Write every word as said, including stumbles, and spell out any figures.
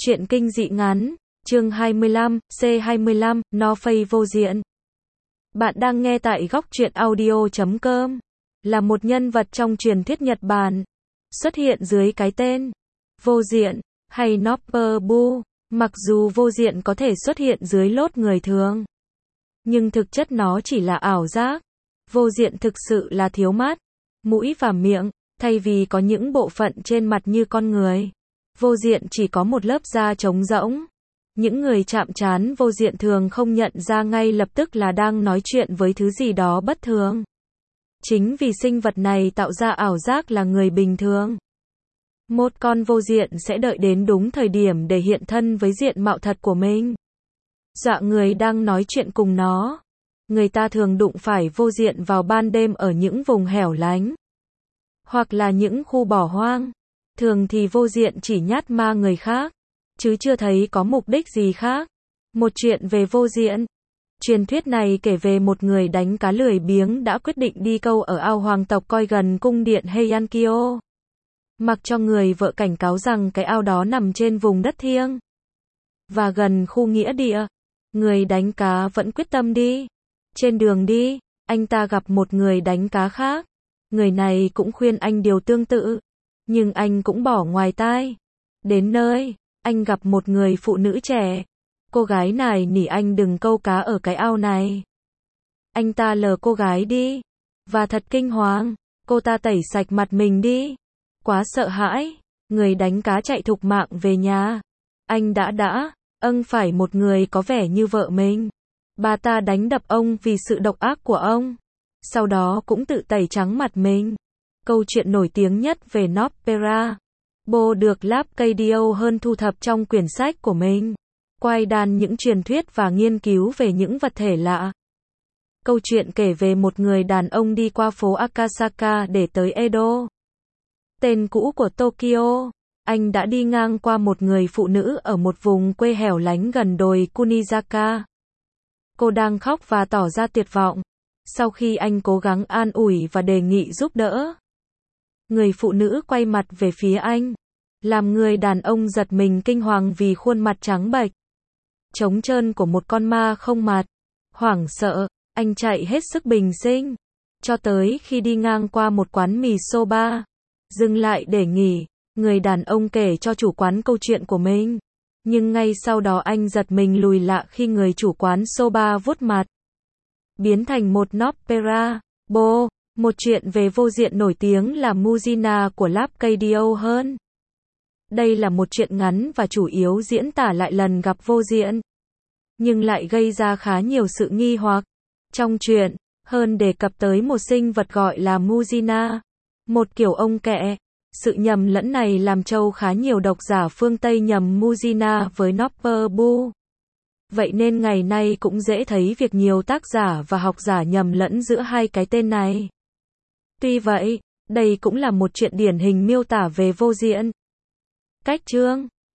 Truyện kinh dị ngắn, chương hai mươi lăm, C hai mươi lăm, No Face vô diện. Bạn đang nghe tại góc truyện audio chấm com, là một nhân vật trong truyền thuyết Nhật Bản, xuất hiện dưới cái tên vô diện hay Nopperbu. Mặc dù vô diện có thể xuất hiện dưới lốt người thường, nhưng thực chất nó chỉ là ảo giác. Vô diện thực sự là thiếu mắt, mũi và miệng, thay vì có những bộ phận trên mặt như con người. Vô diện chỉ có một lớp da trống rỗng. Những người chạm trán vô diện thường không nhận ra ngay lập tức là đang nói chuyện với thứ gì đó bất thường. Chính vì sinh vật này tạo ra ảo giác là người bình thường. Một con vô diện sẽ đợi đến đúng thời điểm để hiện thân với diện mạo thật của mình, dọa người đang nói chuyện cùng nó. Người ta thường đụng phải vô diện vào ban đêm ở những vùng hẻo lánh, hoặc là những khu bỏ hoang. Thường thì vô diện chỉ nhát ma người khác, chứ chưa thấy có mục đích gì khác. Một chuyện về vô diện. Truyền thuyết này kể về một người đánh cá lười biếng đã quyết định đi câu ở ao hoàng tộc coi gần cung điện Heiankyo. Mặc cho người vợ cảnh cáo rằng cái ao đó nằm trên vùng đất thiêng và gần khu nghĩa địa, người đánh cá vẫn quyết tâm đi. Trên đường đi, anh ta gặp một người đánh cá khác. Người này cũng khuyên anh điều tương tự, nhưng anh cũng bỏ ngoài tai. Đến nơi, anh gặp một người phụ nữ trẻ. Cô gái này nỉ anh đừng câu cá ở cái ao này. Anh ta lờ cô gái đi, và thật kinh hoàng, cô ta tẩy sạch mặt mình đi. Quá sợ hãi, người đánh cá chạy thục mạng về nhà. Anh đã đã, âng phải một người có vẻ như vợ mình. Bà ta đánh đập ông vì sự độc ác của ông. Sau đó cũng tự tẩy trắng mặt mình. Câu chuyện nổi tiếng nhất về Nopperabo được Lapkadio hơn thu thập trong quyển sách của mình, quay đàn những truyền thuyết và nghiên cứu về những vật thể lạ. Câu chuyện kể về một người đàn ông đi qua phố Akasaka để tới Edo, tên cũ của Tokyo. Anh đã đi ngang qua một người phụ nữ ở một vùng quê hẻo lánh gần đồi Kunizaka. Cô đang khóc và tỏ ra tuyệt vọng. Sau khi anh cố gắng an ủi và đề nghị giúp đỡ, người phụ nữ quay mặt về phía anh, làm người đàn ông giật mình kinh hoàng vì khuôn mặt trắng bệch, trống trơn của một con ma không mặt. Hoảng sợ, anh chạy hết sức bình sinh, cho tới khi đi ngang qua một quán mì soba, dừng lại để nghỉ. Người đàn ông kể cho chủ quán câu chuyện của mình, nhưng ngay sau đó anh giật mình lùi lại khi người chủ quán soba vuốt mặt, biến thành một Nopperabo. Một chuyện về vô diện nổi tiếng là Muzina của Lapkadio hơn. Đây là một chuyện ngắn và chủ yếu diễn tả lại lần gặp vô diện, nhưng lại gây ra khá nhiều sự nghi hoặc trong chuyện, hơn đề cập tới một sinh vật gọi là Muzina, một kiểu ong kẹ. Sự nhầm lẫn này làm trâu khá nhiều độc giả phương Tây nhầm Muzina với Nopperabo. Vậy nên ngày nay cũng dễ thấy việc nhiều tác giả và học giả nhầm lẫn giữa hai cái tên này. Tuy vậy, đây cũng là một chuyện điển hình miêu tả về vô diện. Cách chương